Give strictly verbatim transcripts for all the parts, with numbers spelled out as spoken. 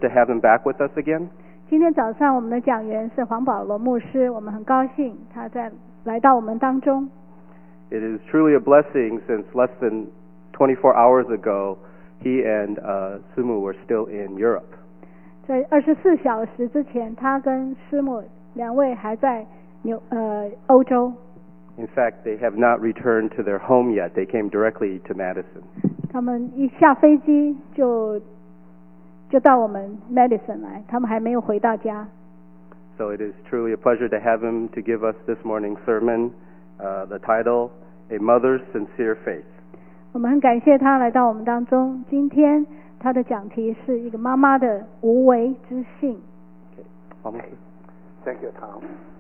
to have him back with us again. 今天早上我们的讲员是黄保罗牧师，我们很高兴他在来到我们当中。 It is truly a blessing since less than twenty-four hours ago, he and uh, Sumu were still in Europe. 在二十四小时之前，他跟师母两位还在纽呃欧洲。 In fact, they have not returned to their home yet. They came directly to Madison. 他们一下飞机就就到我们 Madison 来，他们还没有回到家。 So it is truly a pleasure to have him to give us this morning's sermon. Uh, the title, A Mother's Sincere Faith. 我们很感谢他来到我们当中。今天他的讲题是一个妈妈的无为之信。 Okay. Thank you, Tom.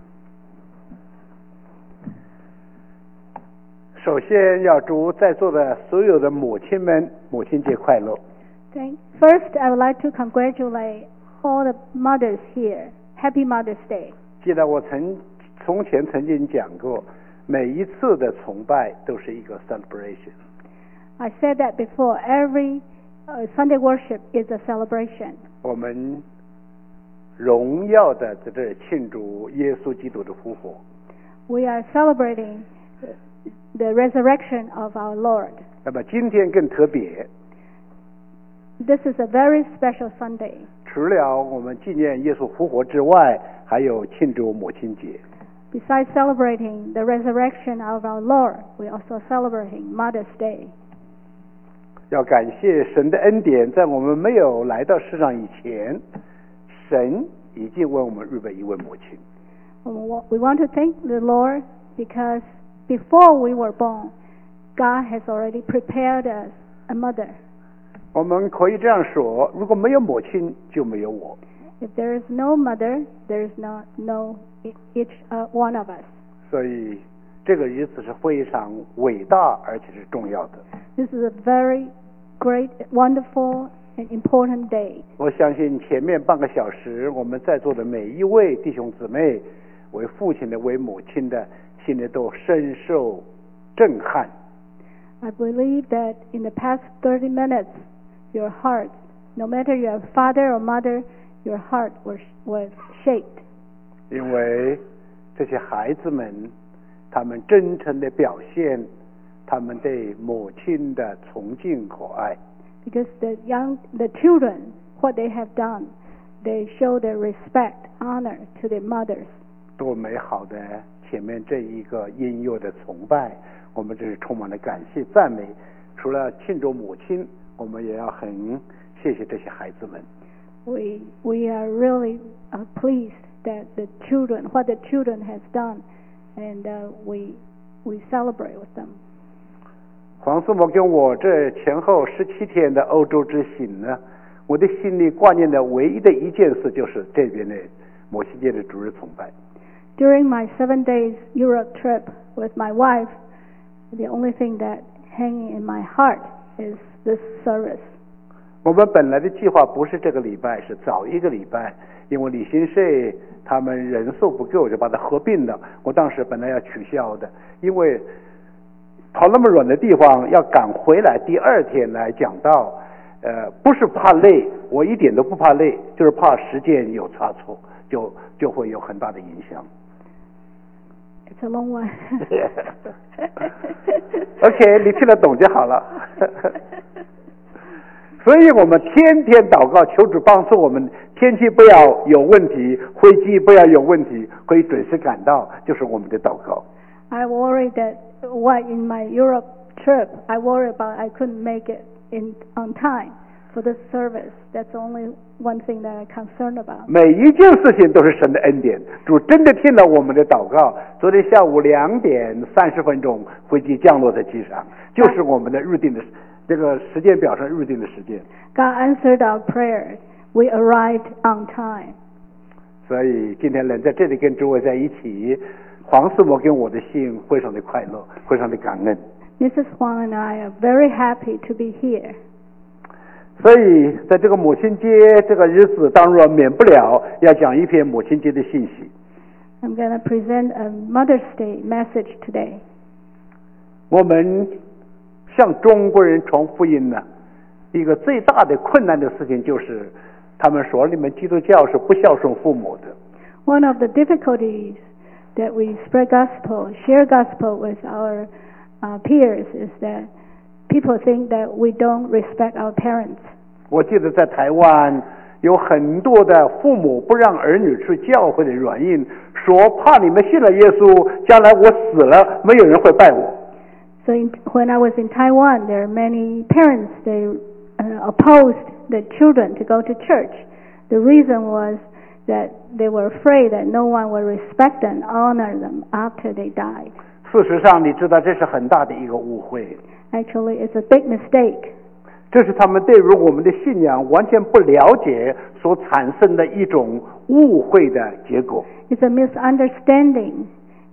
首先要祝在座的所有的母亲们母亲节快乐。 Okay. First, I would like to congratulate all the mothers here. Happy Mother's Day. 记得我曾从前曾经讲过，每一次的崇拜都是一个 celebration. I said that before. Every uh, Sunday worship is a celebration. 我们荣耀的在这庆祝耶稣基督的复活。 We are celebrating the resurrection of our Lord. 那么今天更特别。 This is a very special Sunday. 除了我们纪念耶稣复活之外，还有庆祝母亲节。 Besides celebrating the resurrection of our Lord, we also celebrating Mother's Day. 要感谢神的恩典，在我们没有来到世上以前，神已经为我们预备一位母亲。 We want to thank the Lord because before we were born, God has already prepared us a mother. 我们可以这样说，如果没有母亲，就没有我。 If there is no mother, there is no no each uh, one of us. 所以这个日子是非常伟大而且是重要的。 This is a very great, wonderful, and important day. 我相信前面半个小时，我们在座的每一位弟兄姊妹，为父亲的、为母亲的，心里都深受震撼。 I believe that in the past thirty minutes, your heart, no matter you're a father or mother, your heart was was shaked. 因为这些孩子们，他们真诚的表现他们对母亲的崇敬和爱。 Because the young, the children, what they have done, they show their respect, honor to their mothers. 多美好的前面这一个婴幼的崇拜，我们真是充满了感谢赞美。除了庆祝母亲，我们也要很谢谢这些孩子们。 We we are really uh, pleased that the children, what the children has done, and uh, we we celebrate with them. 黄师母跟我这前后十七天的欧洲之行呢，我的心里挂念的唯一的一件事就是这边的母亲节的主日崇拜。 During my seven days Europe trip with my wife, the only thing that hanging in my heart is this service. 我们本来的计划不是这个礼拜，是早一个礼拜，因为旅行社他们人数不够，就把它合并了。我当时本来要取消的，因为跑那么远的地方要赶回来，第二天来讲道，呃，不是怕累，我一点都不怕累，就是怕时间有差错，就就会有很大的影响。 It's a long one. OK， 你听得懂就好了。所以我们天天祷告，求主帮助我们，天气不要有问题，飞机不要有问题，可以准时赶到，就是我们的祷告。 I worry that what in my Europe trip, I worry about I couldn't make it in on time for this service. That's the only one thing that I'm concerned about. 每一件事情都是神的恩典，主真的听了我们的祷告。昨天下午两点三十分钟，飞机降落在机场，就是我们的预定的这个时间表上预定的时间。 God answered our prayers. We arrived on time. 所以今天能在这里跟诸位在一起，黄师母跟我的心非常的快乐，非常的感恩。 Missus Huang and I are very happy to be here. 所以在这个母亲节这个日子，当然免不了要讲一篇母亲节的信息。 I'm going to present a Mother's Day message today. 我们向中国人传福音呢，一个最大的困难的事情就是他们说你们基督教是不孝顺父母的。 One of the difficulties that we spread gospel, share gospel with our uh, peers is that people think that we don't respect our parents. 我记得在台湾有很多的父母不让儿女去教会的原因，说怕你们信了耶稣，将来我死了没有人会拜我。 So in, when I was in Taiwan, there are many parents, they uh, opposed the children to go to church. The reason was that they were afraid that no one would respect and honor them after they died. 事实上你知道这是很大的一个误会。 Actually, it's a big mistake. 这是他们对于我们的信仰完全不了解所产生的一种误会的结果。 It's a misunderstanding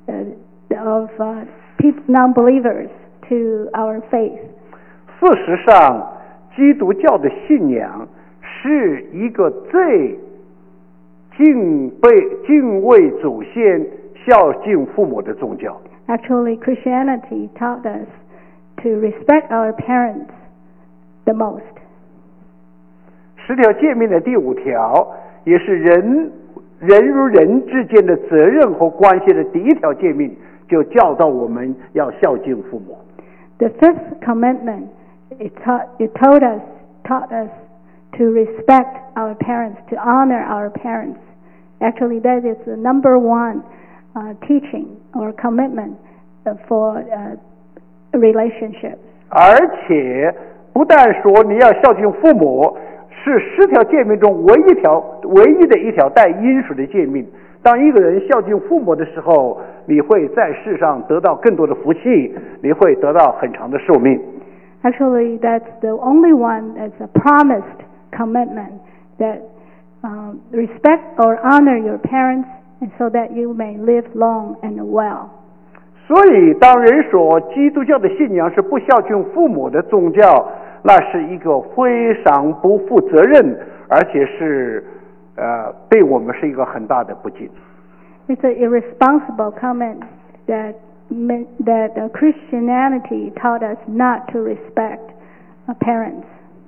uh, of uh, non-believers to our faith. 事实上，基督教的信仰是一个最敬畏、敬畏祖先、孝敬父母的宗教。 Actually, Christianity taught us to respect our parents the most. 十条诫命的第五条也是人人与人之间的责任和关系的第一条诫命，就教导我们要孝敬父母。 The fifth commandment, it taught, it told us, taught us to respect our parents, to honor our parents. Actually, that is the number one uh, teaching or commitment for uh, relationships. 而且不但说你要孝敬父母，是十条诫命中唯一条、唯一的一条带因属的诫命。当一个人孝敬父母的时候，你会在世上得到更多的福气，你会得到很长的寿命。 Actually, that's the only one that's a promised commitment that um, respect or honor your parents, and so that you may live long and well. 所以，当人说基督教的信仰是不孝敬父母的宗教，那是一个非常不负责任，而且是呃对我们是一个很大的不敬。 It's an irresponsible comment that that uh, Christianity taught us not to respect uh, parents.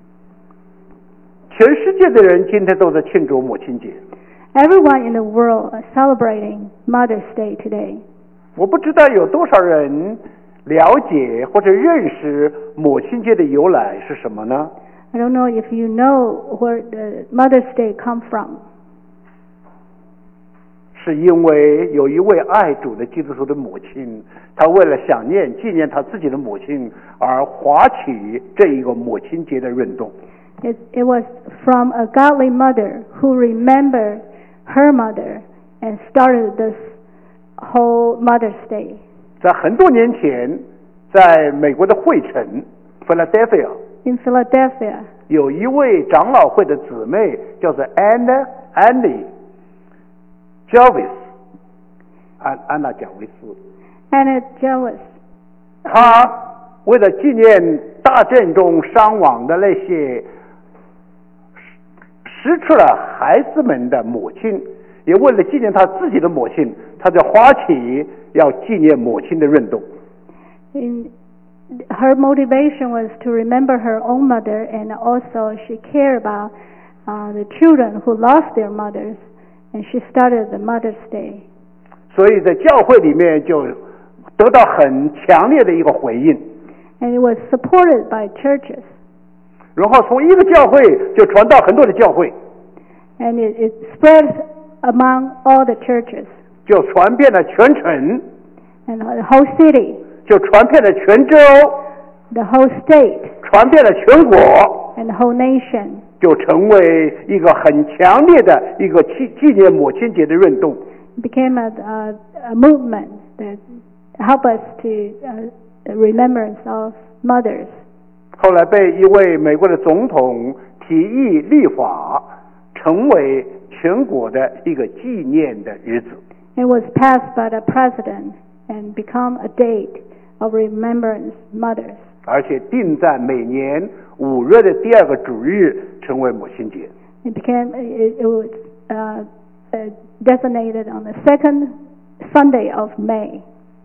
全世界的人今天都在庆祝母亲节。 Everyone in the world is celebrating Mother's Day today. 我不知道有多少人了解或者认识母亲节的由来是什么呢？ I don't know if you know where the Mother's Day come from. 是因为有一位爱主的基督徒的母亲，她为了想念纪念她自己的母亲而划起这一个母亲节的运动。 It, it was from a godly mother who remembered her mother and started this whole Mother's Day. 在很多年前，在美国的惠城 Philadelphia In Philadelphia, 有一位长老会的姊妹叫做 Anna Annie Jarvis 安安娜贾维斯， Anna Jarvis, 她为了纪念大战中伤亡的那些失去了孩子们的母亲，也为了纪念她自己的母亲，她就发起要纪念母亲的运动。 in, her motivation was to remember her own mother, and also she cared about uh, the children who lost their mothers, and she started the Mother's Day. 所以在教会里面就得到很强烈的一个回应， And it was supported by churches, 然后从一个教会就传到很多的教会， and it, it spread among all the churches 就传遍了全城， and the whole city, 就传遍了全州， the whole state, 传遍了全国， and the whole nation. 就成为一个很强烈的一个纪纪念母亲节的运动。 It became a, a, a movement that helped us to uh, the remembrance of mothers. 后来被一位美国的总统提议立法，成为全国的一个纪念的日子。 It was passed by the president and become a date of remembrance mothers. 而且定在每年五月的第二个主日，成为母亲节。 It became it, it was uh, uh, designated on the second Sunday of May.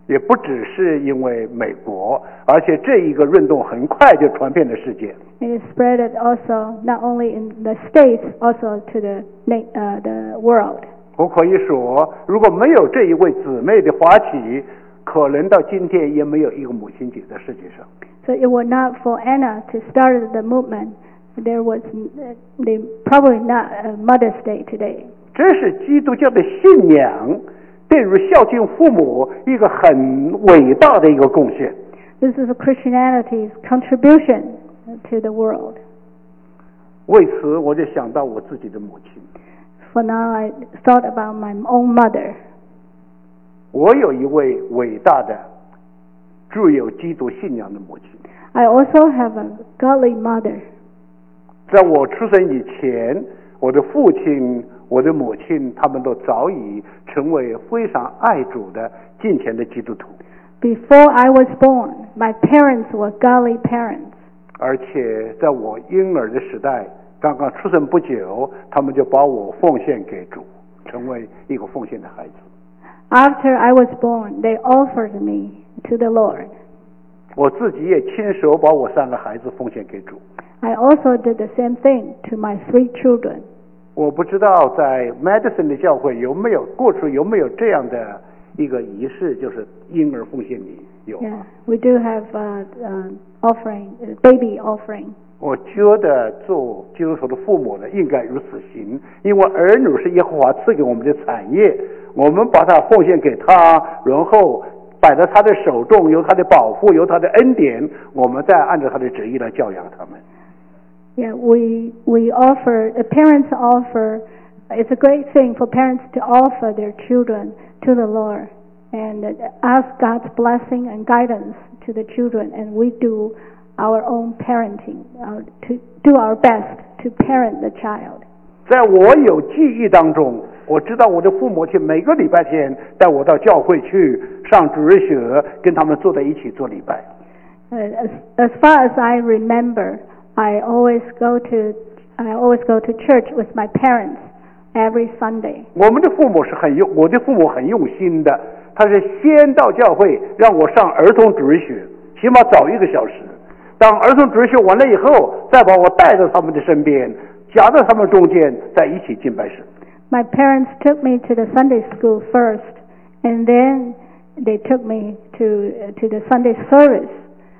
也不只是因为美国，而且这一个运动很快就传遍了世界。 It is spread also not only in the States, also to the uh, the world. 我可以说，如果没有这一位姊妹的发起，可能到今天也没有一个母亲节在世界上。 So it were not for Anna to start the movement, there was they probably not a Mother's Day today. 这是基督教的信仰对于孝敬父母一个很伟大的一个贡献。 This is Christianity's contribution to the world. 为此，我就想到我自己的母亲。 For now, I thought about my own mother. 我有一位伟大的、具有基督信仰的母亲。 I also have a godly mother. 在我出生以前，我的父亲、我的母亲，他们都早已成为非常爱主的敬虔的基督徒。 Before I was born, my parents were godly parents. 而且在我婴儿的时代，刚刚出生不久，他们就把我奉献给主，成为一个奉献的孩子。 After I was born, they offered me to the Lord. 我自己也亲手把我三个孩子奉献给主。 I also did the same thing to my three children. 我不知道在 Madison 的教会有没有过去有没有这样的一个仪式，就是婴儿奉献礼有。 Yeah, we do have uh, uh, offering, uh, baby offering. 我觉得做基督徒的父母呢，应该如此行，因为儿女是耶和华赐给我们的产业，我们把它奉献给他，然后摆在他的手中，由他的保护，由他的恩典，我们再按照他的旨意来教养他们。 Yeah, we we offer, the parents offer, it's a great thing for parents to offer their children to the Lord and ask God's blessing and guidance to the children, and we do our own parenting, uh, to do our best to parent the child. 在我有记忆当中，我知道我的父母亲每个礼拜天带我到教会去上主日学，跟他们坐在一起做礼拜。 Uh, as, as far as I remember, I always go to I always go to church with my parents every Sunday. 我们的父母是很用，我的父母很用心的，他是先到教会让我上儿童主日学，起码早一个小时。当儿童主日学完了以后，再把我带到他们的身边，夹在他们中间，在一起敬拜神。 My parents took me to the Sunday school first, and then they took me to to the Sunday service.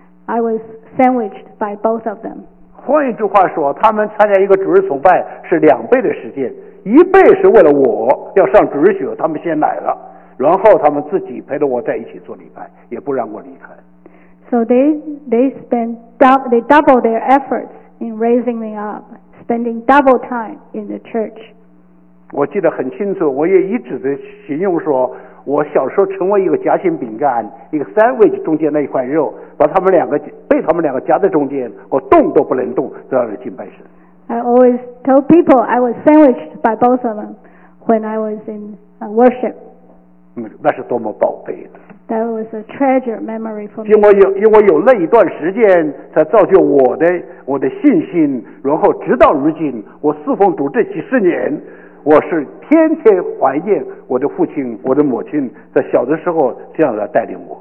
I was sandwiched by both of them. 换一句话说，他们参加一个主日崇拜是两倍的时间，一倍是为了我要上主日学，他们先来了，然后他们自己陪着我在一起做礼拜，也不让我离开。 So they they spend they double their efforts in raising me up, spending double time in the church. 我记得很清楚，我也一直的形容说，我小时候成为一个夹心饼干，一个 sandwich 中间那一块肉，把他们两个被他们两个夹在中间，我动都不能动，都要来敬拜神。 I always told people I was sandwiched by both of them when I was in uh, worship. 嗯，那是多么宝贝的。 That was a treasure memory for me. 因为有因为有那一段时间才造就我的我的信心，然后直到如今，我侍奉主这几十年，我是天天怀念我的父亲、我的母亲在小的时候这样来带领我。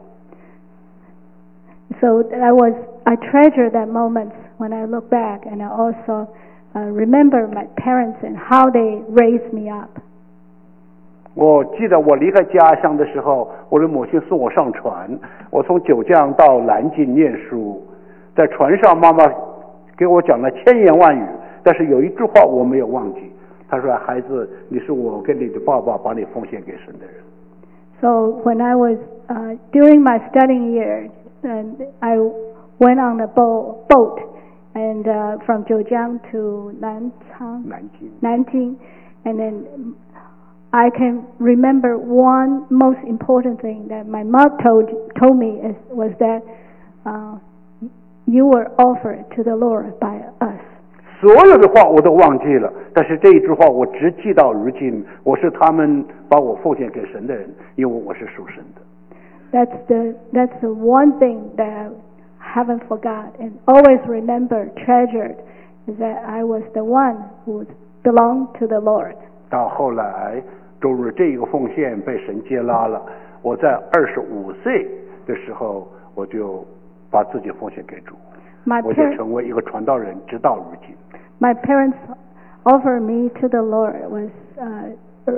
So I was I treasure that moment when I look back, and I also uh, remember my parents and how they raised me up. 我记得我离开家乡的时候，我的母亲送我上船，我从九江到南京念书，在船上妈妈给我讲了千言万语，但是有一句话我没有忘记，她说：“孩子，你是我跟你的爸爸把你奉献给神的人。” So when I was uh, during my studying year, and I went on a boat, boat and uh, from Zhejiang to Nanchang, 南京， Nanjing, and then I can remember one most important thing that my mom told told me is, was that uh, you were offered to the Lord by us. 所有的话我都忘记了，但是这一句话我直记到如今。我是他们把我奉献给神的人，因为我是属神的。 That's the that's the one thing that I haven't forgot and always remember, treasured, is that I was the one who belonged to the Lord. 到后来，终于这一个奉献被神接纳了， 我在二十五岁的时候，我就把自己奉献给主， My 我就 par- 成为一个传道人，直到如今。 my parents offered me to the Lord was uh,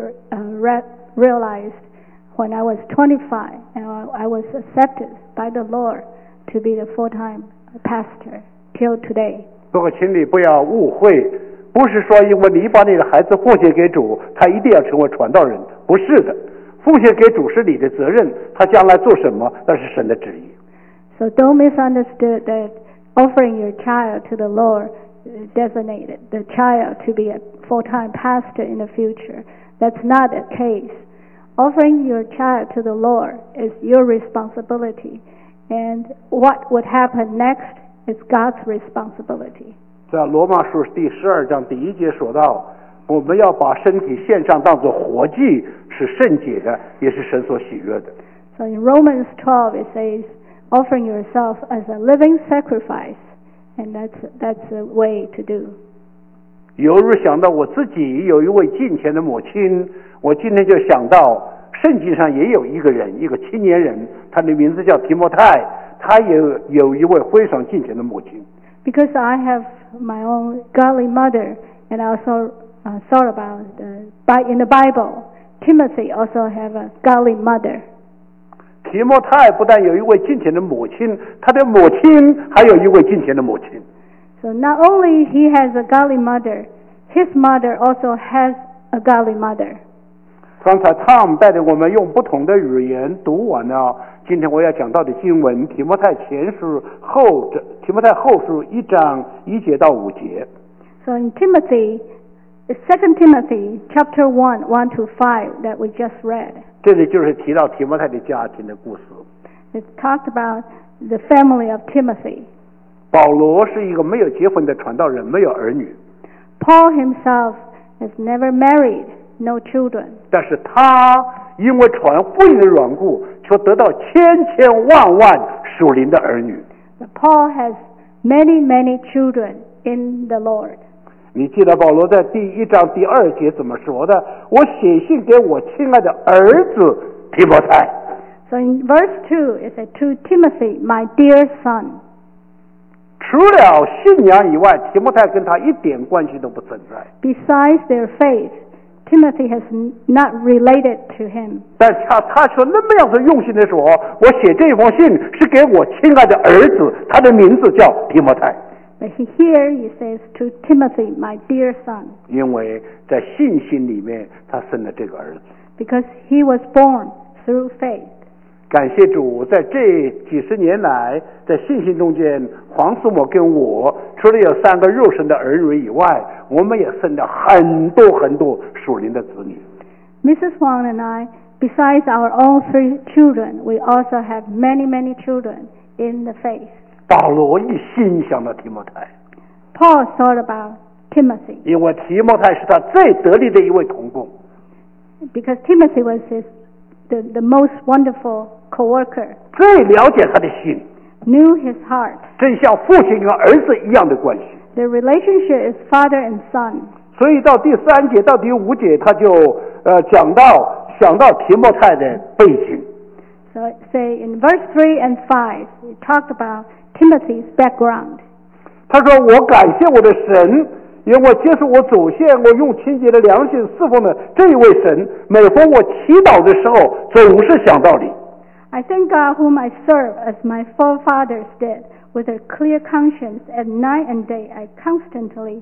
uh, re- realized when I was twenty-five, and I was accepted by the Lord to be the full-time pastor till today. 不过，请你不要误会，不是说因为你把你的孩子奉献给主，他一定要成为传道人，不是的。奉献给主是你的责任，他将来做什么，那是神的旨意。 So don't misunderstand that offering your child to the Lord designated the child to be a full-time pastor in the future. That's not the case. Offering your child to the Lord is your responsibility, and what would happen next is God's responsibility. 在罗马书第十二章第一节说到，我们要把身体献上当作活祭，是圣洁的，也是神所喜悦的。 So in Romans twelve it says, offering yourself as a living sacrifice, and that's that's the way to do. 有日想到我自己有一位敬虔的母亲，我今天就想到圣经上也有一个人，一个青年人，他的名字叫提摩太，他也有一位非常敬虔的母亲。 Because I have my own godly mother, and I also uh, thought about the, by in the Bible, Timothy also have a godly mother. 提摩太不但有一位敬虔的母亲，他的母亲还有一位敬虔的母亲。 So not only he has a godly mother, his mother also has a godly mother. 刚才 Tom 带着我们用不同的语言读完了今天我要讲到的经文，提摩太前书后提摩太后书一章一节到五节。 So in Timothy, Second Timothy chapter one, one to five that we just read, 这里就是提到提摩太的家庭的故事。 it talked about the family of Timothy. 保罗是一个没有结婚的传道人，没有儿女， Paul himself has never married, no children. 但是他因为传福音的缘故，却得到千千万万属灵的儿女。 But Paul has many, many children in the Lord. 你记得保罗在第一章第二节怎么说的？我写信给我亲爱的儿子提摩太。 So in verse two, it said, to Timothy, my dear son. 除了信仰以外，提摩太跟他一点关系都不存在。 Besides their faith, Timothy has n- not related to him. 但他他说那么样子用心的说，我写这封信是给我亲爱的儿子，他的名字叫提摩太。 But he, here he says, to Timothy, my dear son, 因为在信心里面，他生了这个儿子。 because he was born through faith. 感谢主，在这几十年来，在信心中间，黄师母跟我除了有三个肉身的儿女以外，我们也生了很多很多属灵的子女。 Missus Wang and I, besides our own three children, we also have many, many children in the faith. 保罗一心想到提摩太， Paul thought about Timothy, 因为提摩太是他最得力的一位同工， because Timothy was his, the, the most wonderful co-worker, 最了解他的心， knew his heart. 正像父亲跟儿子一样的关系。 The relationship is father and son. 所以到第三节到第五节，他就呃讲到想到提摩太的背景。 So say in verse three and five, he talked about Timothy's background. 他说：“我感谢我的神，因为接受我祖先，我用清洁的良心侍奉的这一位神。每逢我祈祷的时候，总是想到你。 I thank God whom I serve as my forefathers did. With a clear conscience, at night and day, I constantly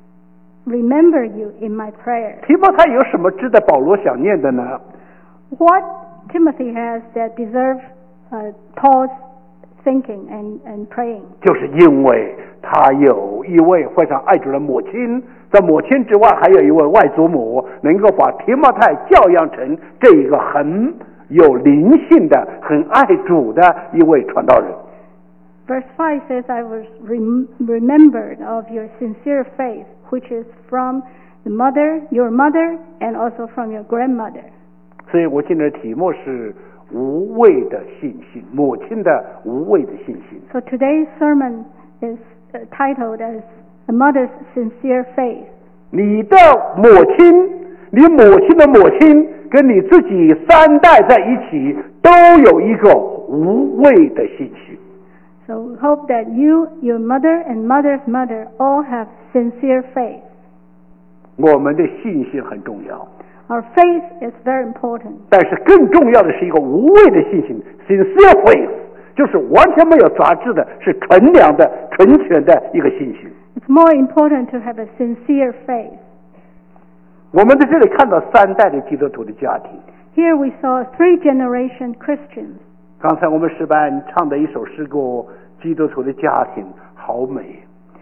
remember you in my prayers. 提摩太有什么值得保罗想念的呢？ What Timothy has that deserves uh, Paul's thinking and, and praying. 就是因为他有一位非常爱主的母亲，在母亲之外还有一位外祖母，能够把提摩太教养成这一个很有灵性的、很爱主的一位传道人。 Verse five says, I was rem- remembered of your sincere faith, which is from the mother, your mother, and also from your grandmother. 所以我今天的题目是无畏的信心，母亲的无畏的信心。 So today's sermon is uh, titled as A Mother's Sincere Faith. 你的母亲，你母亲的母亲跟你自己三代在一起都有一个无畏的信心。 So we hope that you, your mother, and mother's mother all have sincere faith. 我们的信心很重要。 Our faith is very important. 但是更重要的是一个无畏的信心 ，sincere faith， 就是完全没有杂质的，是纯良的、纯全的一个信心。 It's more important to have a sincere faith. 我们在这里看到三代的基督徒的家庭。 Here we saw three generation Christians. 刚才我们诗班唱的一首诗歌《基督徒的家庭》好美。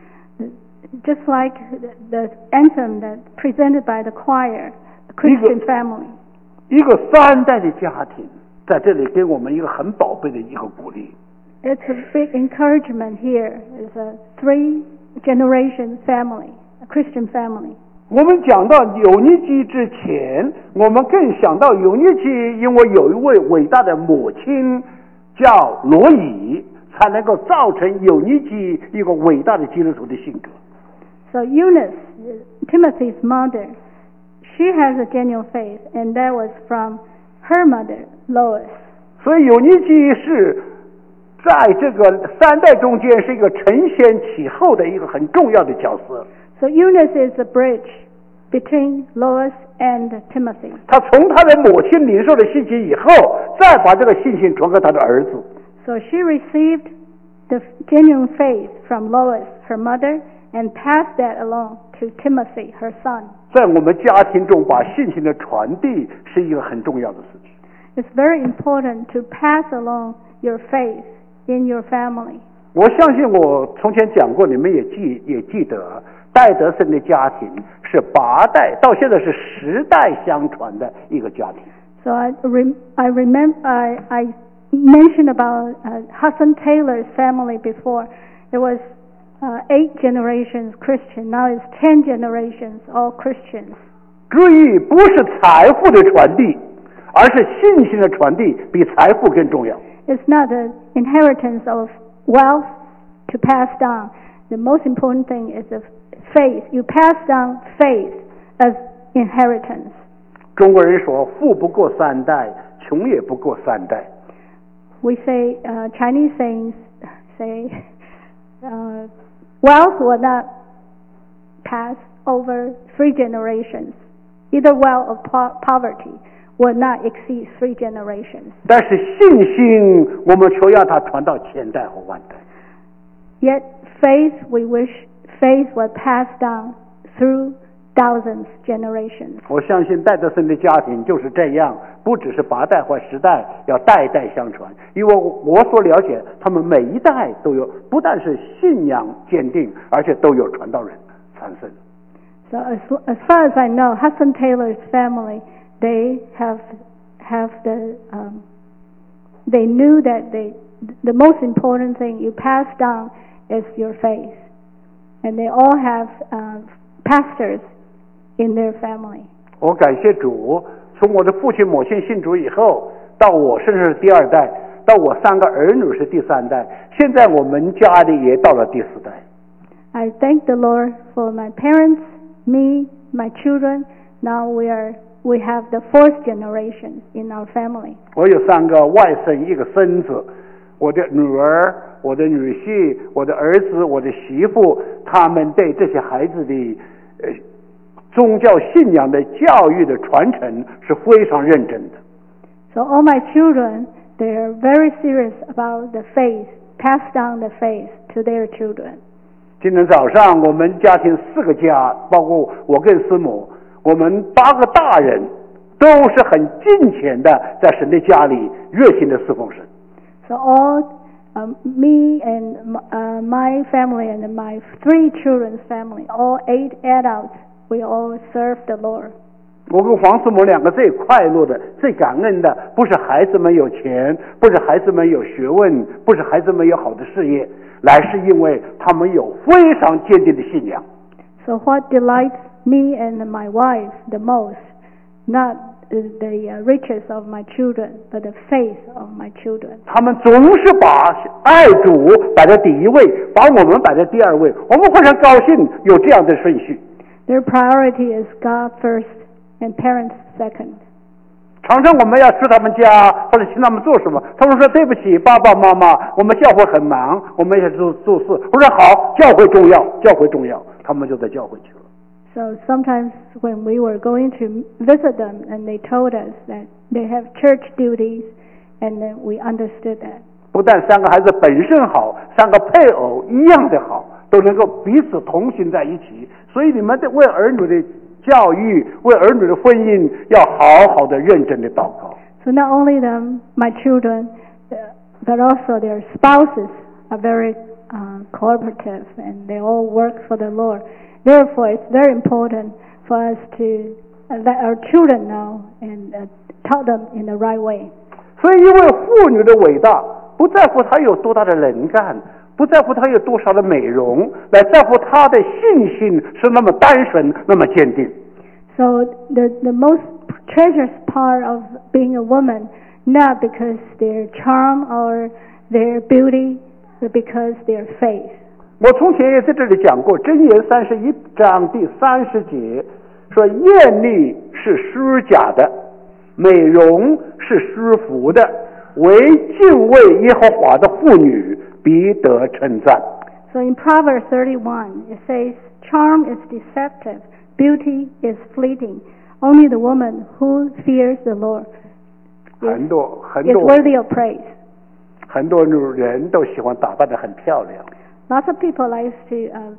Just like the anthem that presented by the choir, a Christian family. 一个三代的家庭在这里给我们一个很宝贝的一个鼓励。 It's a big encouragement here. It's a three generation family, a Christian family. 我们讲到有尼基之前，我们更想到有尼基，因为有一位伟大的母亲叫罗以，才能够造成有尼基一个伟大的基督徒的性格。 So Eunice, Timothy's mother, she has a genuine faith, and that was from her mother, Lois. 所以有尼基是在这个三代中间是一个承先启后的一个很重要的角色。 So Eunice is the bridge between Lois and Timothy. 他从他的母亲领受了信心以后，再把这个信心传给他的儿子。 So she received the genuine faith from Lois, her mother, and passed that along to Timothy, her son. 在我们家庭中，把信心的传递是一个很重要的事情。 It's very important to pass along your faith in your family. 我相信我从前讲过，你们也记也记得。戴德森的家庭是八代，到现在是十代相传的一个家庭。 So I rem I remember I I mentioned about uh, Hudson Taylor's family before. It was uh, eight generations Christian. Now it's ten generations all Christians. 注意，不是财富的传递，而是信心的传递，比财富更重要。 It's not the inheritance of wealth to pass down. The most important thing is the faith. You pass down faith as inheritance. 中国人说富不过三代，穷也不过三代。 We say uh, Chinese sayings say uh, wealth will not pass over three generations. Either wealth or po poverty will not exceed three generations. 但是信心，我们求要它传到千代和万代。 Yet faith, we wish faith will pass down through thousands generations. 我相信戴德森的家庭就是这样，不只是八代或十代，要代代相传。因为我所了解，他们每一代都有，不但是信仰坚定，而且都有传道人产生。 So as as far as I know, Hudson Taylor's family, they have have the um, they knew that they the most important thing you pass down is your faith, and they all have uh, pastors in their family. 我感谢主，从我的父亲母亲信主以后，到我甚至是第二代，到我三个儿女是第三代，现在我们家里也到了第四代。 I thank the Lord for my parents, me, my children. Now we are we have the fourth generation in our family. 我有三个外甥，一个孙子，我的女儿、我的女婿、我的儿子、我的媳妇，他们对这些孩子的呃宗教信仰的教育的传承是非常认真的。 So all my children, they are very serious about the faith, pass down the faith to their children. 今天早上我们家庭四个家，包括我跟师母，我们八个大人都是很敬虔的，在神的家里热心的侍奉神。 So all um, me and uh, my family and my three children's family, all eight adults, we all serve the Lord. 我跟黄师母两个最快乐的、最感恩的，不是孩子们有钱，不是孩子们有学问，不是孩子们有好的事业，来是因为他们有非常坚定的信仰。 So what delights me and my wife the most, not the riches of my children, but the faith of my children. 他们总是把爱主摆在第一位，把我们摆在第二位，我们非常高兴有这样的顺序。 Their priority is God first and parents second. 常常我们要去他们家或者请他们做什么，他们说对不起爸爸妈妈，我们教会很忙，我们也做做事。我说好，教会重要，教会重要，他们就在教会去了。 So sometimes when we were going to visit them and they told us that they have church duties, and then we understood that. 不但三个孩子本身好，三个配偶一样的好，都能够彼此同行在一起。所以你们的为儿女的教育，为儿女的婚姻，要好好的认真的祷告。 So not only them, my children, uh, but also their spouses are very uh, cooperative, and they all work for the Lord. Therefore, it's very important for us to uh, let our children know and uh, taught them in the right way. 所以因为妇女的伟大不在乎她有多大的能干，不在乎她有多少的美容，来在乎她的信心是那么单纯，那么坚定。 So the the most treasures part of being a woman, not because their charm or their beauty, but because their faith. 我从前也在这里讲过，箴言三十一章第三十节说，艳丽是虚假的，美容是虚浮的，唯敬畏耶和华的妇女必得称赞。 So in Proverbs thirty-one, it says, "Charm is deceptive, beauty is fleeting. Only the woman who fears the Lord 很多很 is 多 worthy of praise." 很多女人都喜欢打扮得很漂亮， Lots of people like to uh,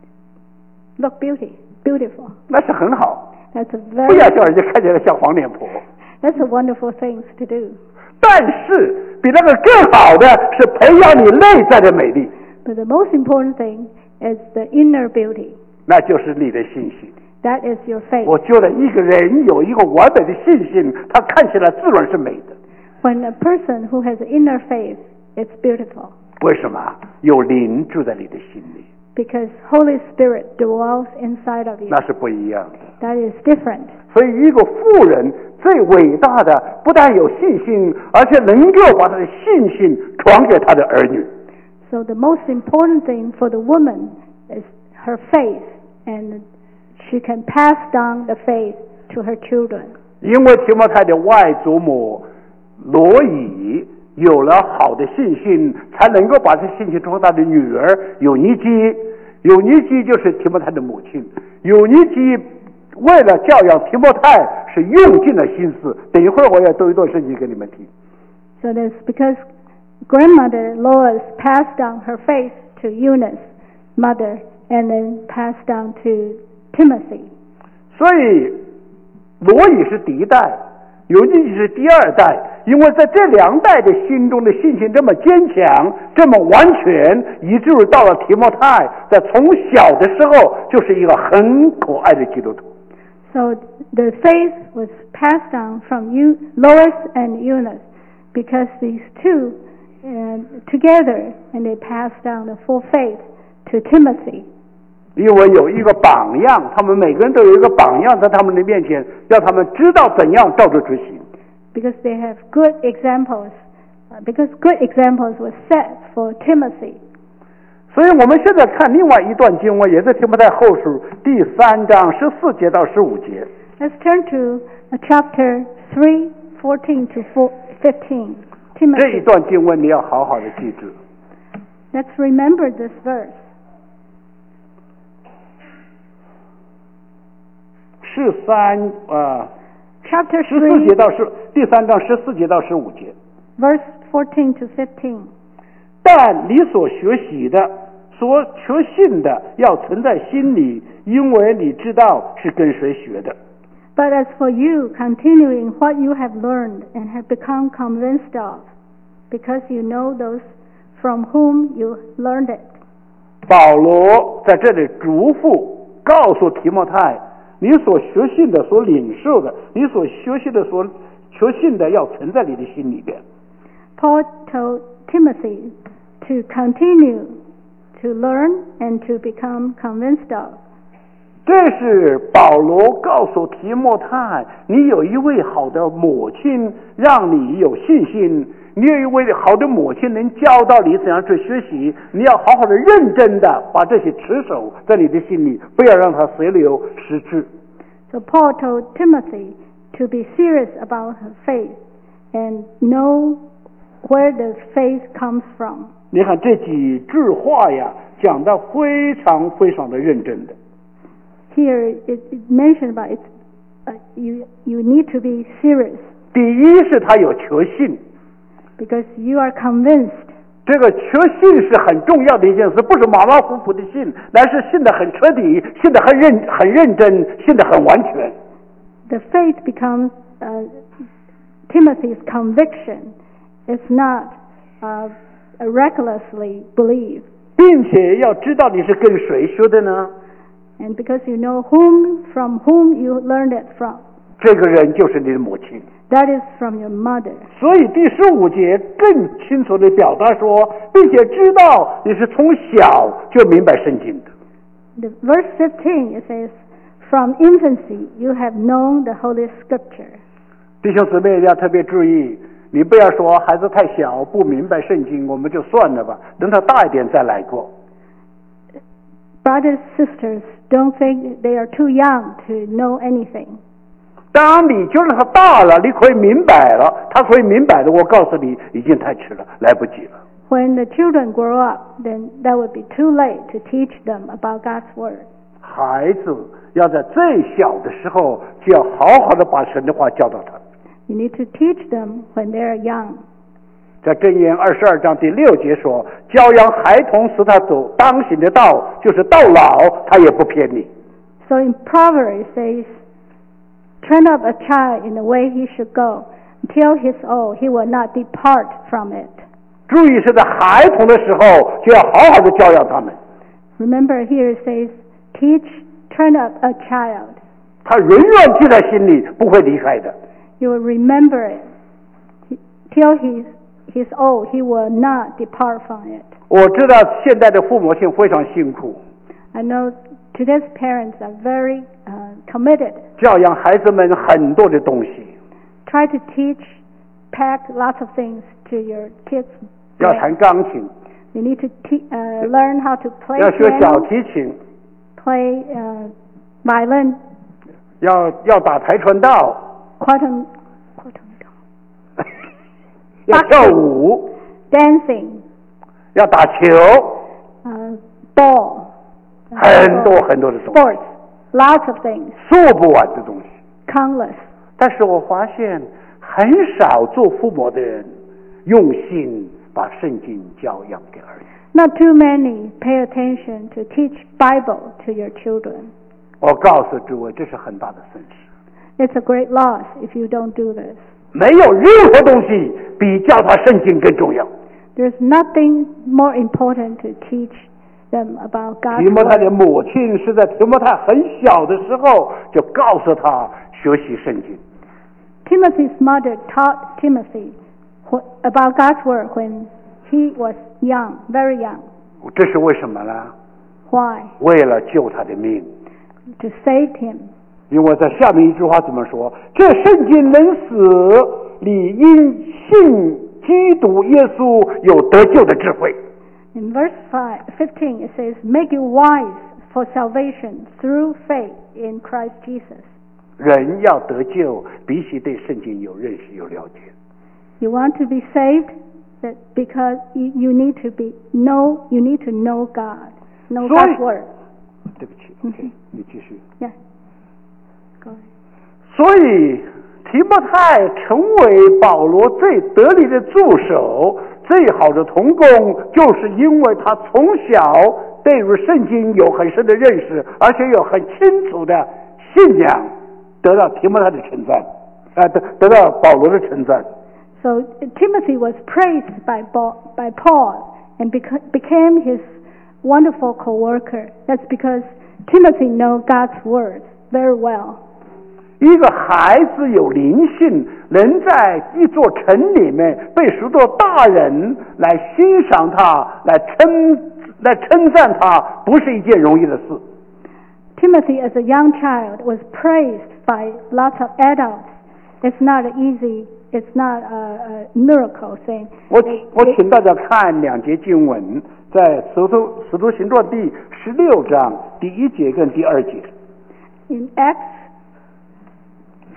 look beauty, beautiful. 那是很好， That's a 不要 very 叫人家看起来像黄脸婆。 that's a wonderful thing to do. 但是比那个更好的是培养你内在的美丽， But the most important thing is the inner beauty. 那就是你的信心。 That is your faith. 我觉得一个人有一个完美的信心，他看起来自然是美的。 When a person who has inner faith, it's beautiful 为什么？有灵住在你的心里， because Holy Spirit dwells inside of you. 那是不一样的。 That is different. 所以一个妇人最伟大的，不但有信心，而且能够把她的信心传给她的儿女。 So the most important thing for the woman is her faith, and she can pass down the faith to her children. 因为提摩太的外祖母罗以有了好的信心，才能够把这信心传到他的女儿有尼基。有尼基就是提摩太的母亲。有尼基为了教养提摩太，是用尽了心思。等一会儿我要读一段圣经给你们听。 So that's because grandmother Lois passed down her faith to Eunice, mother, and then passed down to Timothy. 所以罗以是第一代，有尼基是第二代。因为在这两代的心中的信心这么坚强，这么完全，以至于到了提摩太，在从小的时候就是一个很可爱的基督徒。 So the faith was passed down from Eu- Lois and Eunice because these two uh, together, and they passed down the full faith to Timothy. 因为有一个榜样，他们每个人都有一个榜样在他们的面前，让他们知道怎样照着执行。 Because they have good examples, uh, because good examples were set for Timothy. 所以我们现在看另外一段经文，也在提摩太后书第三章十四节到十五节。 Let's turn to uh, chapter three, fourteen to fifteen. 这一 Timothy. 段经文你要好好的记住。 Let's remember this verse. 十三啊， Chapter 十四节 three, 到十第三章十四节到十五节。 verse fourteen to fifteen. 但你所学习的、所确信的，要存在心里，因为你知道是跟谁学的。 But as for you, continue in what you have learned and have become convinced of, because you know those from whom you learned it. 保罗在这里嘱咐告诉提摩太，你所学信的、所领受的，你所学习的、所确信的，要存在你的心里边。 Paul told Timothy to continue to learn and to become convinced of. 这是保罗告诉提摩太，你有一位好的母亲，让你有信心。你有一位好的母亲能教导你怎样去学习，你要好好的认真的把这些持守在你的心里，不要让它随流失去。 So Paul told Timothy to be serious about her faith and know where the faith comes from. 你看这几句话呀，讲得非常非常的认真的。 Here it, it mentioned about it, uh, you you need to be serious. 第一是他有确信， because you are convinced. 这个确信是很重要的一件事，不是马马虎虎的信，乃是信得很彻底，信得很认很认真，信得很完全。 The faith becomes uh, Timothy's conviction. It's not uh, recklessly believed. 并且要知道你是跟谁学的呢？ And because you know whom from whom you learned it from. 这个人就是你的母亲。 That is from your mother. 所以第十五节更清楚地表达说，并且知道你是从小就明白圣经的。 The verse fifteen, it says, from infancy you have known the Holy Scripture. 弟兄姊妹要特别注意，你不要说孩子太小不明白圣经，我们就算了吧，等他大一点再来过。 Brothers, sisters, don't think they are too young to know anything. 当你就让他大了，你可以明白了，他可以明白的，我告诉你，已经太迟了，来不及了。 When the children grow up, then that would be too late to teach them about God's Word. 孩子要在最小的时候就要好好的把神的话教导他。 You need to teach them when they are young. 在箴言二十二章第六节说，教养孩童使他走当行的道，就是到老他也不偏离。 So in Proverbs it says, train up a child in the way he should go. Until he is old, he will not depart from it. 注意是在孩童的时候就要好好的教养他们。 Remember here it says, teach, train up a child. 他永远记在心里，不会离开的。 You will remember it. Till he is old, he will not depart from it. 我知道现在的父母亲非常辛苦， I know today's parents are very uh, committed. 教养孩子们很多的东西， Try to teach, pack lots of things to your kids. 要弹钢琴， You need to te- uh, learn how to play 要学小 piano, 提琴， play uh, violin, 要要打跆拳道， quantum, quantum, 要跳舞， dancing, 要打球， uh, ball, 很多很多的东西， sports, lots of things, 说不完的东西。 countless. 但是我发现很少做父母的人用心把圣经教养给儿女。 Not too many pay attention to teach Bible to your children. 我告诉诸位，这是很大的损失。 It's a great loss if you don't do this. 没有任何东西比教他圣经更重要。 There's nothing more important to teach them about God's 提摩太的 Word. 母亲是在提摩太很小的时候就告诉他学习圣经。 Timothy's mother taught Timothy wh- about God's Word when he was young, very young. 这是为什么呢？ Why? 为了救他的命。 To save him. 因为在下面一句话怎么说？这圣经能使你因信基督耶稣有得救的智慧。 In verse five, fifteen, it says, make you wise for salvation through faith in Christ Jesus. 人要得救，必须对圣经有认识、有了解。 You want to be saved? That because you, you need to be know you need to know God, know 所以 God's Word. 对不起 ，OK，你继续。 Yeah. Go ahead. 所以提摩太成为保罗最得力的助手、最好的同工，就是因为他从小对于圣经有很深的认识，而且有很清楚的信仰，得到提摩太的称赞，啊，得得到保罗的称赞。 So Timothy was praised by Paul, by Paul and beca- became his wonderful co-worker. That's because Timothy knows God's Word very well. 一个孩子有灵性，能在一座城里面被许多大人来欣赏他，来称来称赞他，不是一件容易的事。 Timothy, as a young child, was praised by lots of adults. It's not easy. It's not a, a miracle thing. 我 It- 我 it- 请大家看两节经文，在使徒使徒行传第十六章第一节跟第二节。 in Acts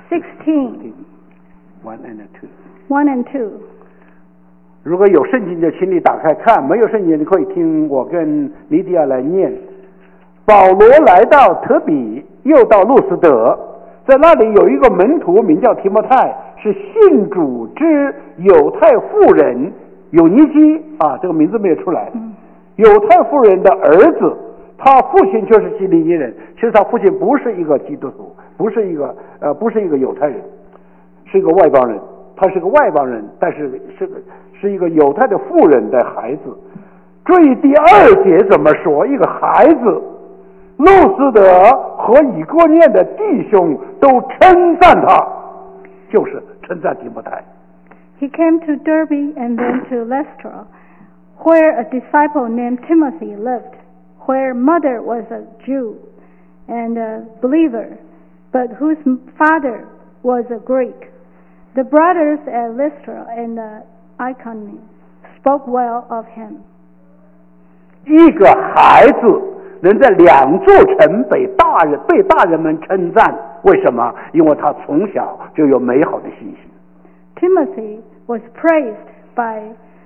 Sixteen. One and two. One and two. 如果有圣经就请你打开看，没有圣经你可以听我跟尼迪亚来念。保罗来到特比，又到路斯德，在那里有一个门徒名叫提摩太，是信主之犹太妇人有尼基啊，这个名字没有出来。犹太妇人的儿子，他父亲却是希利尼人，其实他父亲不是一个基督徒，不是一个呃不是一个犹太人，是一个外邦人。他是个外邦人，但是是个是一个犹太的妇人的孩子。注意第二节怎么说？一个孩子，路斯德和以哥念的弟兄都称赞他，就是称赞提摩太。 He came to Derbe and then to Lystra, where a disciple named Timothy lived, where mother was a Jew and a believer, but whose father was a Greek. The brothers at Lystra and Iconium spoke well of him. 一个孩子能在两座城被大人被大人们称赞，为什么？因为他从小就有美好的信心。 Timothy was praised by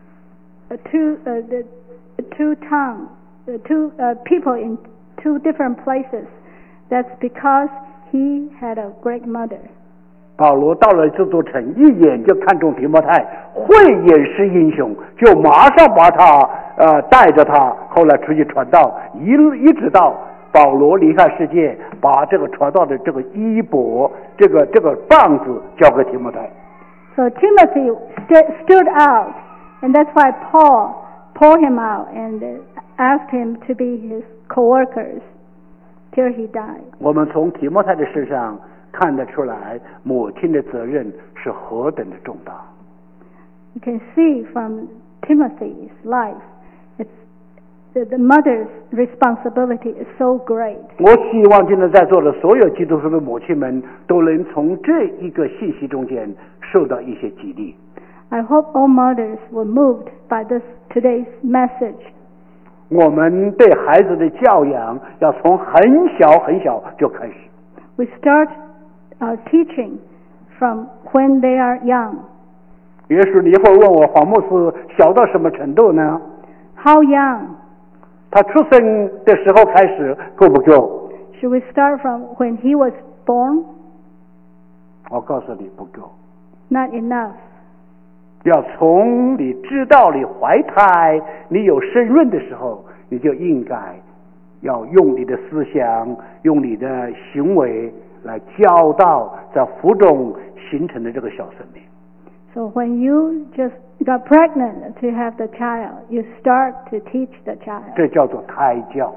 two uh, the two town uh, two uh, people in two different places. That's because he had a great mother. 保罗到了这座城，一眼就看中提摩太，慧眼识英雄，就马上把他呃带着他，后来出去传道，一一直到保罗离开世界，把这个传道的这个衣钵，这个这个棒子交给提摩太。 So Timothy st- stood out, and that's why Paul pulled him out and asked him to be his co-workers till he died. 我们从提摩太的身上看得出来，母亲的责任是何等的重大。 You can see from Timothy's life, it's the, the mother's responsibility is so great. 我希望今天在座的所有基督徒的母亲们都能从这一个信息中间受到一些激励。 I hope all mothers were moved by this today's message. 我们对孩子的教养要从很小很小就开始。 We start our teaching from when they are young. 也许你会问我，黄牧师小到什么程度呢？ How young? 他出生的时候开始够不够？ Should we start from when he was born? 我告诉你不够。 Not enough. 要从你知道你怀胎，你有身孕的时候，你就应该要用你的思想，用你的行为来教导在腹中形成的这个小生命。 So when you just got pregnant to have the child, you start to teach the child. 这叫做胎教。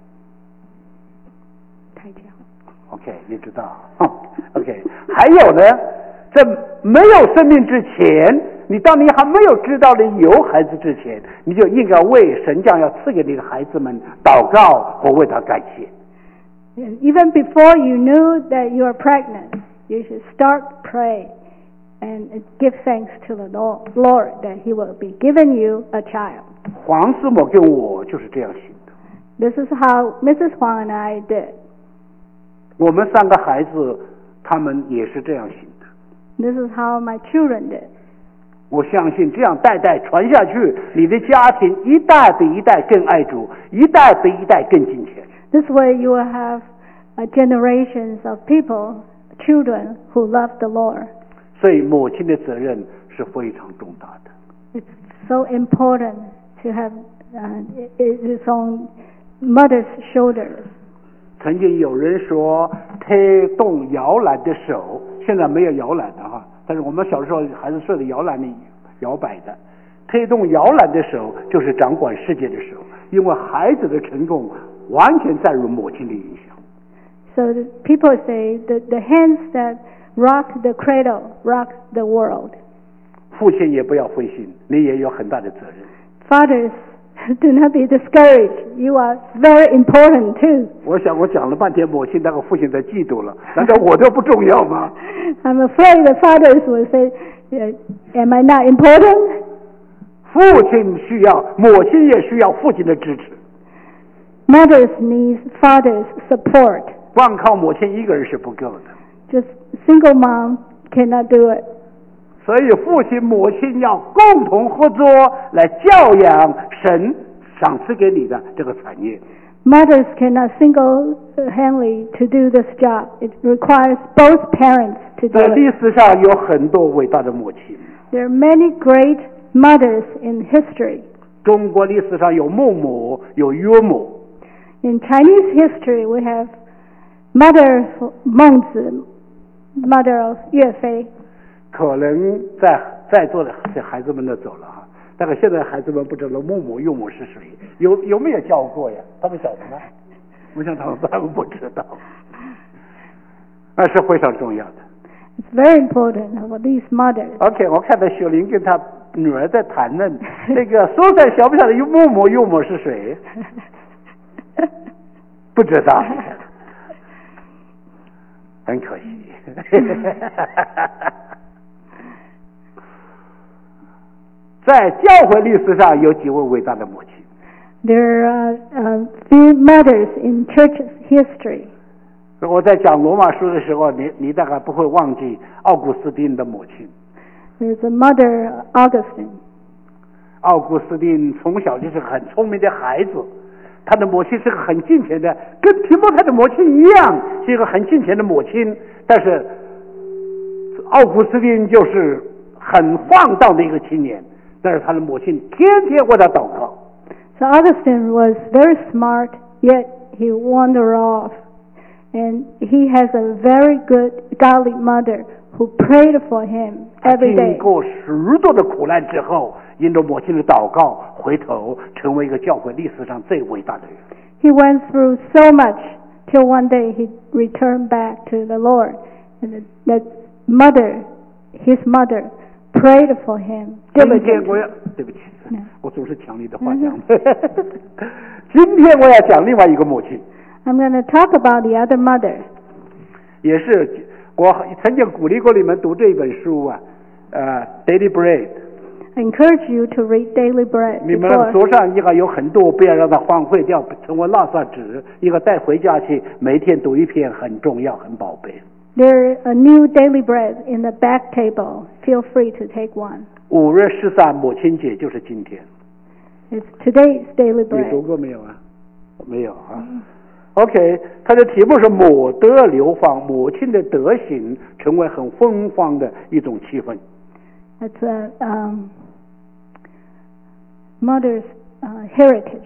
胎教。 OK， 你知道。OK， 还有呢，在没有生命之前，你当你还没有知道你有孩子之前，你就应该为神将要赐给你的孩子们祷告和为他感谢。 Even before you knew that you are pregnant, you should start pray and give thanks to the Lord that He will be giving you a child. 黄师母跟我就是这样行的。 This is how Missus Huang and I did. 我们三个孩子，他们也是这样行的。 This is how my children did. 我相信这样代代传下去，你的家庭一代比一代更爱主，一代比一代更敬虔。 This way you will have uh, generations of people, children who love the Lord. 所以母亲的责任是非常重大的。 It's so important to have uh, it is on mother's shoulders. 曾经有人说推动摇篮的手，现在没有摇篮的哈，但是我们小时候还是睡在摇篮里摇摆的。推动摇篮的手就是掌管世界的手，因为孩子的成功完全在于母亲的影响。 So the people say that the hands that rock the cradle rock the world. 父亲也不要灰心，你也有很大的责任。 Fathers, do not be discouraged. You are very important too. 我想我讲了半天母亲，那个父亲在嫉妒了，难道我都不重要吗？ I'm afraid the fathers will say, "Am I not important?" 父亲需要，母亲也需要父亲的支持。 Mothers need fathers' support. 光靠母亲一个人是不够的。 Just single mom cannot do it. 所以父亲母亲要共同合作来教养神赏赐给你的这个产业。 Mothers cannot single-handedly to do this job. It requires both parents to do 在历 it. 史上有很多伟大的母亲， There are many great mothers in history. 中国历史上有孟母，有岳母。 In Chinese history, we have mother Mengzi, mother of Yue Fei. 可能在在座的这孩子们都走了哈，大概现在孩子们不知道孟母岳母是谁，有有没有教过呀？他们晓得吗？我想他们他们不知道，那是非常重要的。 It's very important for these mothers. OK， 我看到秀玲跟她女儿在谈论那个苏珊晓不晓得有孟母岳母是谁？不知道，很可惜。在教会历史上有几位伟大的母亲。 There are uh, few mothers in church history. 我在讲罗马书的时候，你你大概不会忘记奥古斯丁的母亲。 There's a mother, Augustine. 奥古斯丁从小就是很聪明的孩子，他的母亲是个很敬虔的，跟提摩太的母亲一样，是一个很敬虔的母亲。但是奥古斯丁就是很放荡的一个青年，但是他的母亲天天为他祷告。 So Augustine was very smart, yet he wandered off. And he has a very good godly mother who prayed for him every 经 day. 过许多的苦难之后，因着母亲的祷告，回头成为一个教会历史上最伟大的人。 He went through so much till one day he returned back to the Lord. And that mother, his mother, prayed for him 今天我要 diligently. 对不起， No. 我总是抢你的话讲。今天我要讲另外一个母亲， I'm going to talk about the other mother. 也是我曾经鼓励过你们读这本书啊，呃 ，Daily Bread。 I encourage you to read Daily Bread 你们 before. 桌上应该有很多，不要让它荒废掉，成为垃圾纸，一个带回家去，每天读一篇，很重要，很宝贝。 There's a new Daily Bread in the back table. Feel free to take one. 五月十三母亲节就是今天， It's today's Daily 你读 Bread. 过没有啊？没有啊。OK， 它的题目是母德流放，母亲的德行成为很芬芳的一种气氛。 It's a um, mother's uh, heritage.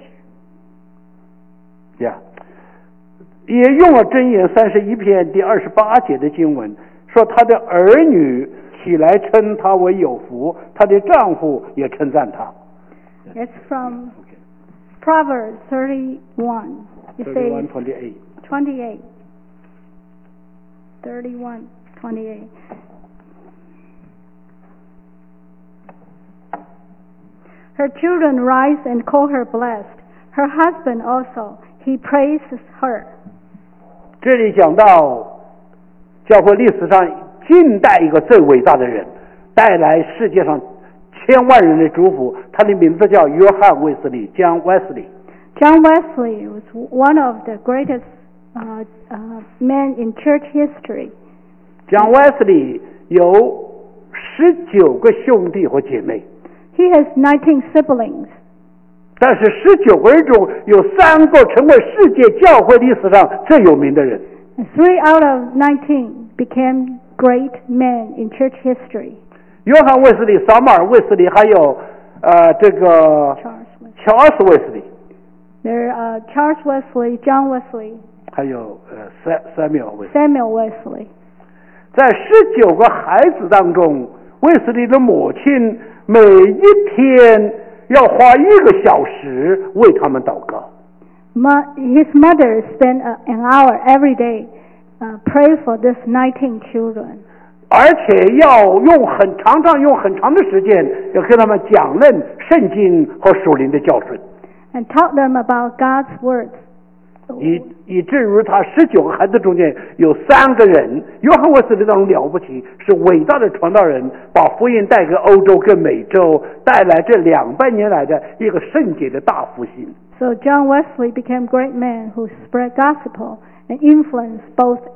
呀、yeah. 也用了箴言三十一篇第二十八节的经文，说他的儿女起来称他为有福，他的丈夫也称赞他。 It's from Proverbs thirty-one. It thirty-one says twenty-eight. twenty-eight. thirty-one, twenty-eight. Her children rise and call her blessed. Her husband also, he praises her. 这里讲到教会历史上近代一个最伟大的人，带来世界上千万人的祝福，他的名字叫约翰卫斯理 （John Wesley）。 John Wesley was one of the greatest uh, uh, men in church history. John Wesley 有十九个兄弟和姐妹， He has nineteen siblings. 但是十九个人中有三个成为世界教会历史上最有名的人。 And three out of nineteen became great men in church history. 约翰卫斯理、撒马尔卫斯理，还有呃这个 Charles Wesley. 乔尔斯卫斯理， There are uh, Charles Wesley, John Wesley, 还有呃塞塞缪尔卫斯理。 Samuel Wesley. 在十九个孩子当中，卫斯理的母亲每一天要花一个小时为他们祷告。 Mo- his mother spent uh, an hour every day uh, pray for these nineteen children. 而且要用很常常用很长的时间，要跟他们讲论圣经和属灵的教训， And taught them about God's words. 以以至于他十九个孩子中间有三个人，约翰卫斯理那种了不起，是伟大的传道人，把福音带给欧洲跟美洲，带来这两百年来的一个圣洁的大复兴。 So John Wesley became great man who spread gospel and influenced both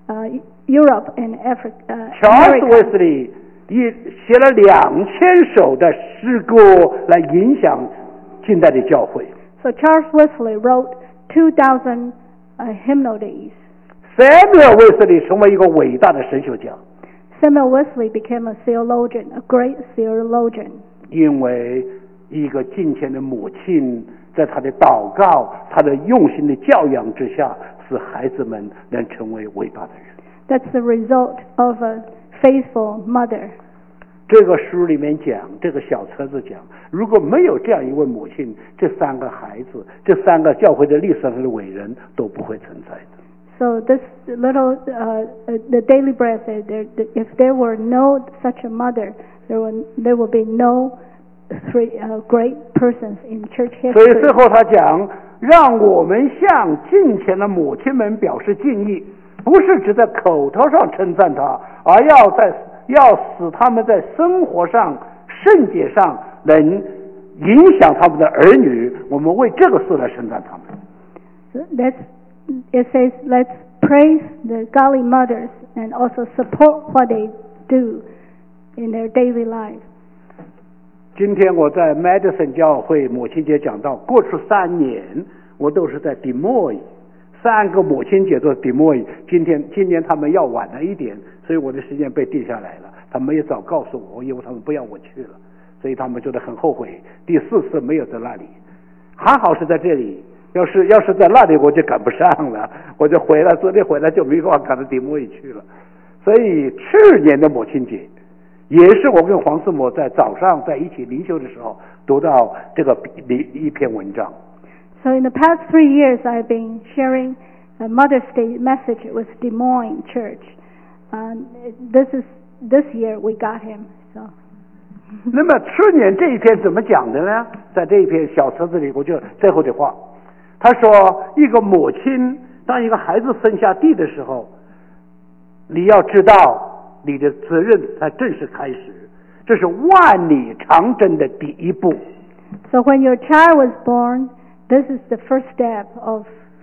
uh, Europe and Africa. Uh, 乔尔斯 America. 卫斯理也写了两千首的诗歌来影响近代的教会。 So Charles Wesley wrote two thousand uh, hymnodies. Samuel 卫斯理成为一个伟大的神学家， Samuel Wesley became a theologian, a great theologian. 因为一个敬虔的母亲在他的祷告、他的用心的教养之下，使孩子们能成为伟大的人。 That's the result of a faithful mother. 这个书里面讲，这个小册子讲，如果没有这样一位母亲，这三个孩子，这三个教会的历史上的伟人都不会存在的。 So this little, uh, uh, the Daily Bread said, there, if there were no such a mother, there would there would be no three uh, great persons in church 所以 history. 最后他讲，让我们向敬虔的母亲们表示敬意，不是只在口头上称赞她，而要在要使他们在生活上、圣洁上能影响他们的儿女。我们为这个事来称赞他们。 So that's, it says, let's praise the godly mothers and also support what they do in their daily life. 今天我在 Madison 教会母亲节讲到，过去三年我都是在 Des Moines， 三个母亲节都是 Des Moines。今天今年他们要晚了一点，所以我的时间被定下来了。他们也早告诉我，因为他们不要我去了，所以他们觉得很后悔。第四次没有在那里，还好是在这里。要是要是在那里，我就赶不上了，我就回来，昨天回来就没办法赶到 Des Moines 去了。所以去年的母亲节，也是我跟黄师母在早上在一起灵修的时候读到这个一篇文章。 So in the past three years, I've been sharing a Mother's Day message with Des Moines Church. Um, this is this year we got him. So. 那么去年这一篇怎么讲的呢？在这一篇小册子里，我就最后的话，他说，一个母亲当一个孩子生下地的时候，你要知道你的责任才正式开始，这是万里长征的第一步。 So when your child was born, this is the first step of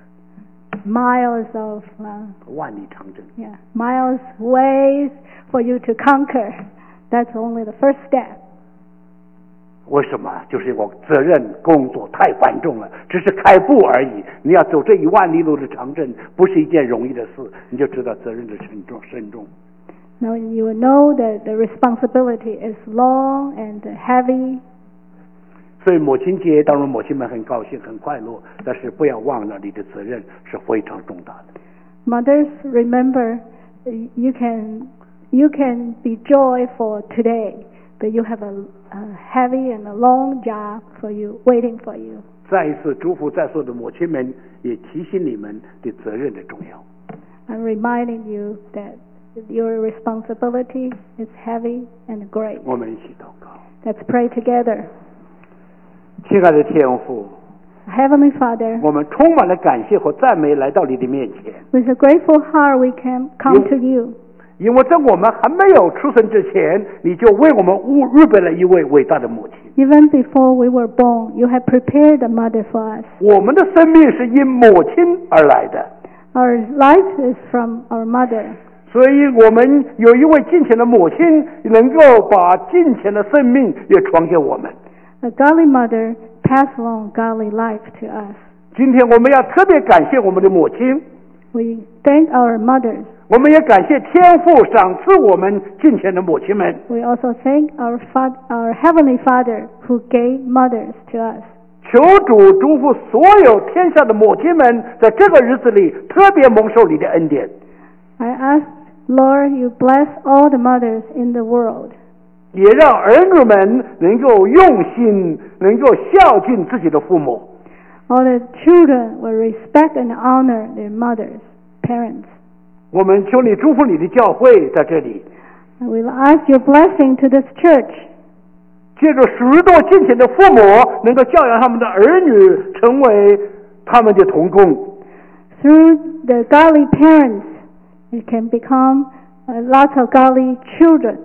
miles of uh, 万里长征 yeah, miles ways for you to conquer. That's only the first step. 为什么？就是我责任工作太繁重了，只是开步而已。你要走这一万里路的长征，不是一件容易的事，你就知道责任的沉重深重。 Now you will know that the responsibility is long and heavy. 所以母亲节，当然母亲们很高兴、很快乐，但是不要忘了你的责任是非常重大的。 Mothers, remember, you can you can be joyful today, but you have a, a heavy and a long job for you waiting for you. 再一次祝福在座的母亲们，也提醒你们的责任的重要。 I'm reminding you that your responsibility is heavy and great. 我们一起祷告。 Let's pray together. 亲爱的天父， Heavenly Father, 我们充满了感谢和赞美来到你的面前， with a grateful heart we can come to you. 因为在我们还没有出生之前，你就为我们预备了一位伟大的母亲。 Even before we were born, you have prepared a mother for us. 我们的生命是因母亲而来的， Our life is from our mother. 所以我们有一位敬虔的母亲，能够把敬虔的生命也传给我们。 A godly mother passed along godly life to us. 今天我们要特别感谢我们的母亲， We thank our mothers. 我们也感谢天父赏赐我们敬虔的母亲们。 We also thank our fa- our Heavenly Father who gave mothers to us. 求主祝福所有天下的母亲们，在这个日子里特别蒙受你的恩典。 I ask, Lord, you bless all the mothers in the world. 也让儿女们能够用心，能够孝敬自己的父母。 All the children will respect and honor their mothers, parents. 我们求你祝福你的教会在这里， I will ask your blessing to this church. 借着许多敬虔的父母，能够教养他们的儿女成为他们的同工。 Through the godly parents, it can become uh, lots of godly children.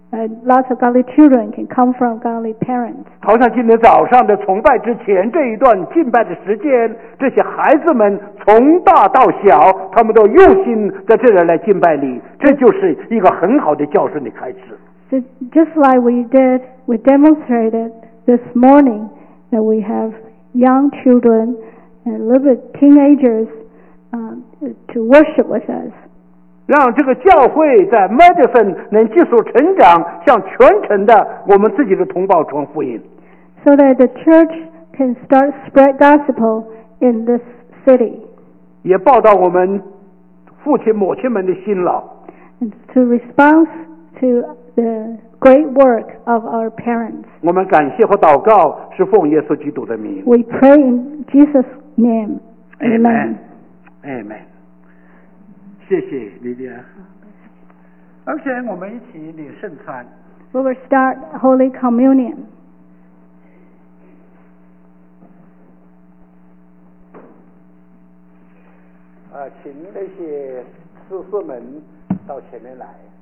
uh, lots of godly children can come from godly parents. 好像今天早上的崇拜之前这一段敬拜的时间，这些孩子们从大到小，他们都用心在这里来敬拜你，这就是一个很好的教训的开始。 So just like we did, we demonstrated this morning that we have young children and little bit teenagers um, to worship with us. 让这个教会在 Madison 能继续成长，向全城的我们自己的同胞传福音。 So that the church can start spread gospel in this city. 也报答我们父亲母亲们的辛劳。 And to respond to the great work of our parents. 我们感谢和祷告是奉耶稣基督的名。 We pray in Jesus' name. Amen. Amen. 谢谢莉莉安。而且我们一起领圣餐。 We will start Holy Communion. 啊，请那些师傅们到前面来。